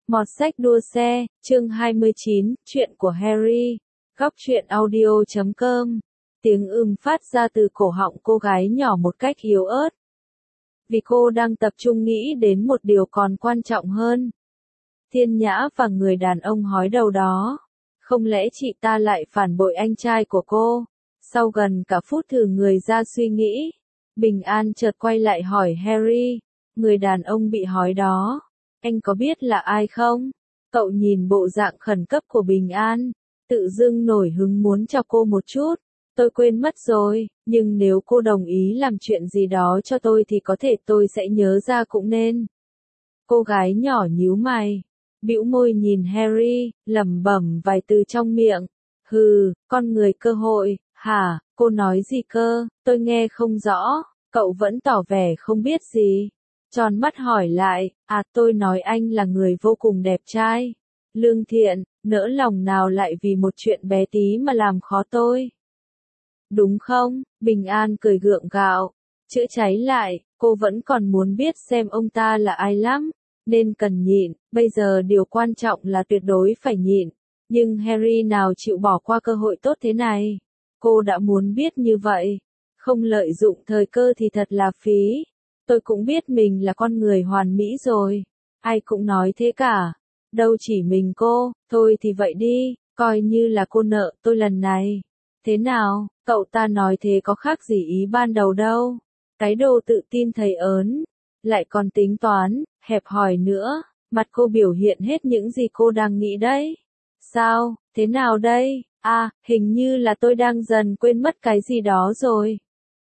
Mọt sách đua xe, chương 29, chuyện của Harry. Góc truyện audio.com. Tiếng phát ra từ cổ họng cô gái nhỏ một cách yếu ớt. Vì cô đang tập trung nghĩ đến một điều còn quan trọng hơn. Thiên Nhã và người đàn ông hói đầu đó. Không lẽ chị ta lại phản bội anh trai của cô? Sau gần cả phút thử người ra suy nghĩ, Bình An chợt quay lại hỏi Harry, người đàn ông bị hói đó. Anh có biết là ai không? Cậu nhìn bộ dạng khẩn cấp của Bình An, tự dưng nổi hứng muốn cho cô một chút. Tôi quên mất rồi, nhưng nếu cô đồng ý làm chuyện gì đó cho tôi thì có thể tôi sẽ nhớ ra cũng nên. Cô gái nhỏ nhíu mày, bĩu môi nhìn Harry, lẩm bẩm vài từ trong miệng. Hừ, con người cơ hội, hả, cô nói gì cơ, tôi nghe không rõ. Cậu vẫn tỏ vẻ không biết gì. Tròn mắt hỏi lại, tôi nói anh là người vô cùng đẹp trai, lương thiện, nỡ lòng nào lại vì một chuyện bé tí mà làm khó tôi. Đúng không? Bình An cười gượng gạo, chữa cháy lại, cô vẫn còn muốn biết xem ông ta là ai lắm, nên cần nhịn, bây giờ điều quan trọng là tuyệt đối phải nhịn. Nhưng Harry nào chịu bỏ qua cơ hội tốt thế này. Cô đã muốn biết như vậy, không lợi dụng thời cơ thì thật là phí. Tôi cũng biết mình là con người hoàn mỹ rồi. Ai cũng nói thế cả. Đâu chỉ mình cô, thôi thì vậy đi, coi như là cô nợ tôi lần này. Thế nào, cậu ta nói thế có khác gì ý ban đầu đâu. Cái đồ tự tin thầy ớn, lại còn tính toán, hẹp hòi nữa. Mặt cô biểu hiện hết những gì cô đang nghĩ đấy. Sao, thế nào đây? Hình như là tôi đang dần quên mất cái gì đó rồi.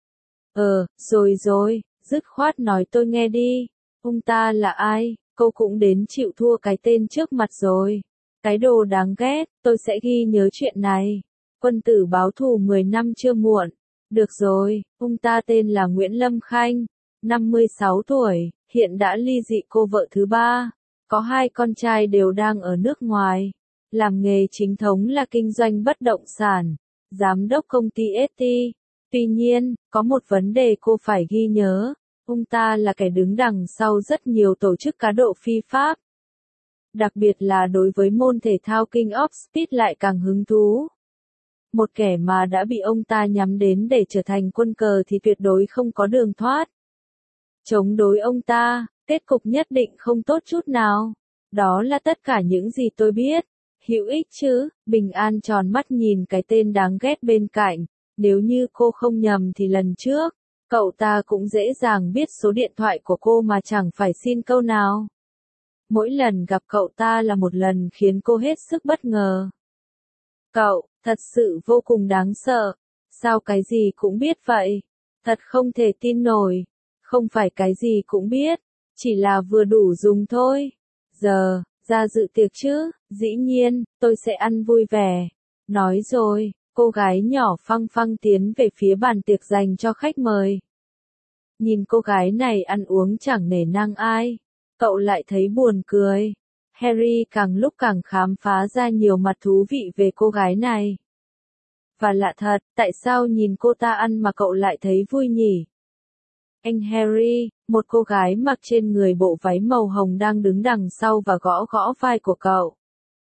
Rồi. Dứt khoát nói tôi nghe đi. Ông ta là ai? Cô cũng đến chịu thua cái tên trước mặt rồi. Cái đồ đáng ghét, tôi sẽ ghi nhớ chuyện này. Quân tử báo thù 10 năm chưa muộn. Được rồi, ông ta tên là Nguyễn Lâm Khanh, 56 tuổi, hiện đã ly dị cô vợ thứ 3. Có 2 con trai đều đang ở nước ngoài. Làm nghề chính thống là kinh doanh bất động sản, giám đốc công ty ST. Tuy nhiên, có một vấn đề cô phải ghi nhớ, ông ta là kẻ đứng đằng sau rất nhiều tổ chức cá độ phi pháp. Đặc biệt là đối với môn thể thao King of Speed lại càng hứng thú. Một kẻ mà đã bị ông ta nhắm đến để trở thành quân cờ thì tuyệt đối không có đường thoát. Chống đối ông ta, kết cục nhất định không tốt chút nào. Đó là tất cả những gì tôi biết. Hữu ích chứ? Bình An tròn mắt nhìn cái tên đáng ghét bên cạnh. Nếu như cô không nhầm thì lần trước, cậu ta cũng dễ dàng biết số điện thoại của cô mà chẳng phải xin câu nào. Mỗi lần gặp cậu ta là một lần khiến cô hết sức bất ngờ. Cậu, thật sự vô cùng đáng sợ. Sao cái gì cũng biết vậy? Thật không thể tin nổi. Không phải cái gì cũng biết, chỉ là vừa đủ dùng thôi. Giờ, ra dự tiệc chứ? Dĩ nhiên, tôi sẽ ăn vui vẻ. Nói rồi. Cô gái nhỏ phăng phăng tiến về phía bàn tiệc dành cho khách mời. Nhìn cô gái này ăn uống chẳng nể nang ai, cậu lại thấy buồn cười. Harry càng lúc càng khám phá ra nhiều mặt thú vị về cô gái này. Và lạ thật, tại sao nhìn cô ta ăn mà cậu lại thấy vui nhỉ? Anh Harry, một cô gái mặc trên người bộ váy màu hồng đang đứng đằng sau và gõ gõ vai của cậu.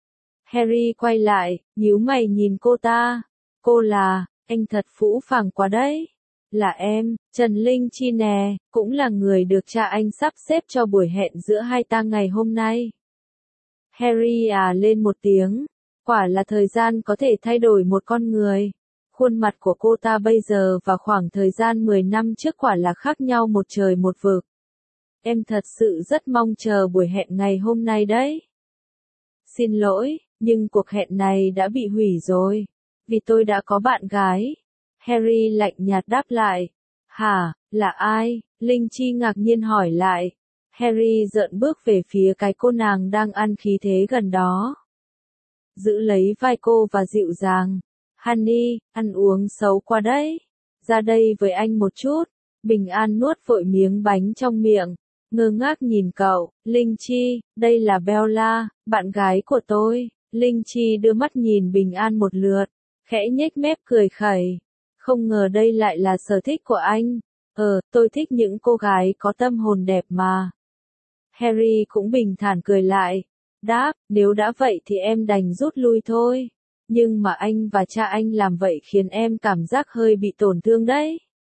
Harry quay lại, nhíu mày nhìn cô ta. Cô là, anh thật phũ phàng quá đấy. Là em, Trần Linh Chi nè, cũng là người được cha anh sắp xếp cho buổi hẹn giữa hai ta ngày hôm nay. Harry lên một tiếng. Quả là thời gian có thể thay đổi một con người. Khuôn mặt của cô ta bây giờ và khoảng thời gian 10 năm trước quả là khác nhau một trời một vực. Em thật sự rất mong chờ buổi hẹn ngày hôm nay đấy. Xin lỗi, nhưng cuộc hẹn này đã bị hủy rồi. Vì tôi đã có bạn gái. Harry lạnh nhạt đáp lại. Hả, là ai? Linh Chi ngạc nhiên hỏi lại. Harry dợn bước về phía cái cô nàng đang ăn khí thế gần đó. Giữ lấy vai cô và dịu dàng. Honey, ăn uống xấu quá đấy. Ra đây với anh một chút. Bình An nuốt vội miếng bánh trong miệng. Ngơ ngác nhìn cậu. Linh Chi, đây là Bella, bạn gái của tôi. Linh Chi đưa mắt nhìn Bình An một lượt. Khẽ nhếch mép cười khẩy. Không ngờ đây lại là sở thích của anh. Tôi thích những cô gái có tâm hồn đẹp mà. Harry cũng bình thản cười lại. đáp, nếu đã vậy thì em đành rút lui thôi. Nhưng mà anh và cha anh làm vậy khiến em cảm giác hơi bị tổn thương đấy.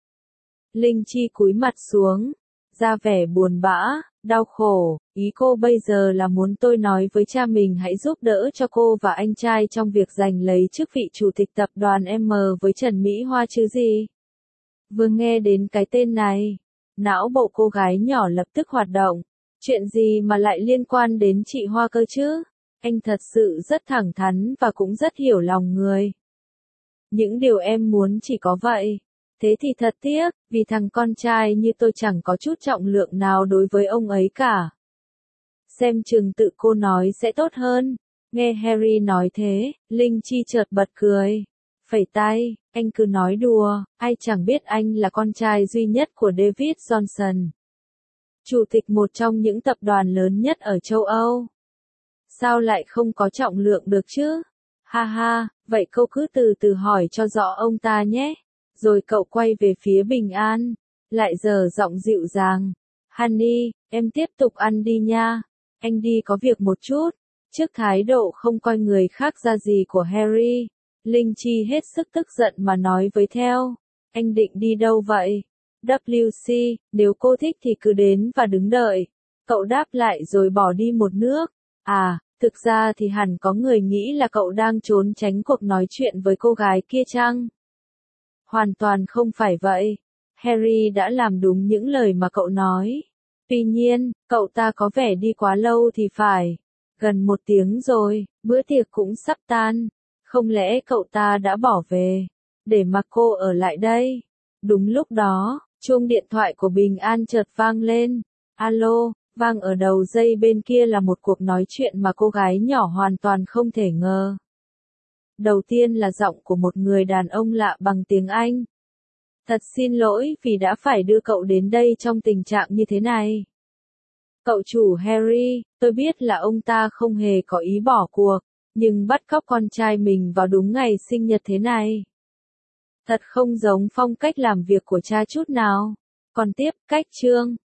Linh Chi cúi mặt xuống, ra vẻ buồn bã, đau khổ, ý cô bây giờ là muốn tôi nói với cha mình hãy giúp đỡ cho cô và anh trai trong việc giành lấy chức vị chủ tịch tập đoàn M với Trần Mỹ Hoa chứ gì. Vừa nghe đến cái tên này, não bộ cô gái nhỏ lập tức hoạt động. Chuyện gì mà lại liên quan đến chị Hoa cơ chứ? Anh thật sự rất thẳng thắn và cũng rất hiểu lòng người. Những điều em muốn chỉ có vậy. Thế thì thật tiếc, vì thằng con trai như tôi chẳng có chút trọng lượng nào đối với ông ấy cả. Xem chừng tự cô nói sẽ tốt hơn. Nghe Harry nói thế, Linh Chi chợt bật cười. Phẩy tay, anh cứ nói đùa, ai chẳng biết anh là con trai duy nhất của David Johnson. Chủ tịch một trong những tập đoàn lớn nhất ở châu Âu. Sao lại không có trọng lượng được chứ? Ha ha, vậy cậu cứ từ từ hỏi cho rõ ông ta nhé. Rồi cậu quay về phía Bình An, lại dở giọng dịu dàng. Honey, em tiếp tục ăn đi nha. Anh đi có việc một chút. Trước thái độ không coi người khác ra gì của Harry, Linh Chi hết sức tức giận mà nói với theo. Anh định đi đâu vậy? WC, nếu cô thích thì cứ đến và đứng đợi. Cậu đáp lại rồi bỏ đi một nước. À, thực ra thì hẳn có người nghĩ là cậu đang trốn tránh cuộc nói chuyện với cô gái kia chăng? Hoàn toàn không phải vậy. Harry đã làm đúng những lời mà cậu nói. Tuy nhiên, cậu ta có vẻ đi quá lâu thì phải. Gần 1 tiếng rồi, bữa tiệc cũng sắp tan. Không lẽ cậu ta đã bỏ về, để mặc cô ở lại đây? Đúng lúc đó, chuông điện thoại của Bình An chợt vang lên. Alo, vang ở đầu dây bên kia là một cuộc nói chuyện mà cô gái nhỏ hoàn toàn không thể ngờ. Đầu tiên là giọng của một người đàn ông lạ bằng tiếng Anh. Thật xin lỗi vì đã phải đưa cậu đến đây trong tình trạng như thế này. Cậu chủ Harry, tôi biết là ông ta không hề có ý bỏ cuộc, nhưng bắt cóc con trai mình vào đúng ngày sinh nhật thế này. Thật không giống phong cách làm việc của cha chút nào. Còn tiếp, cách chương.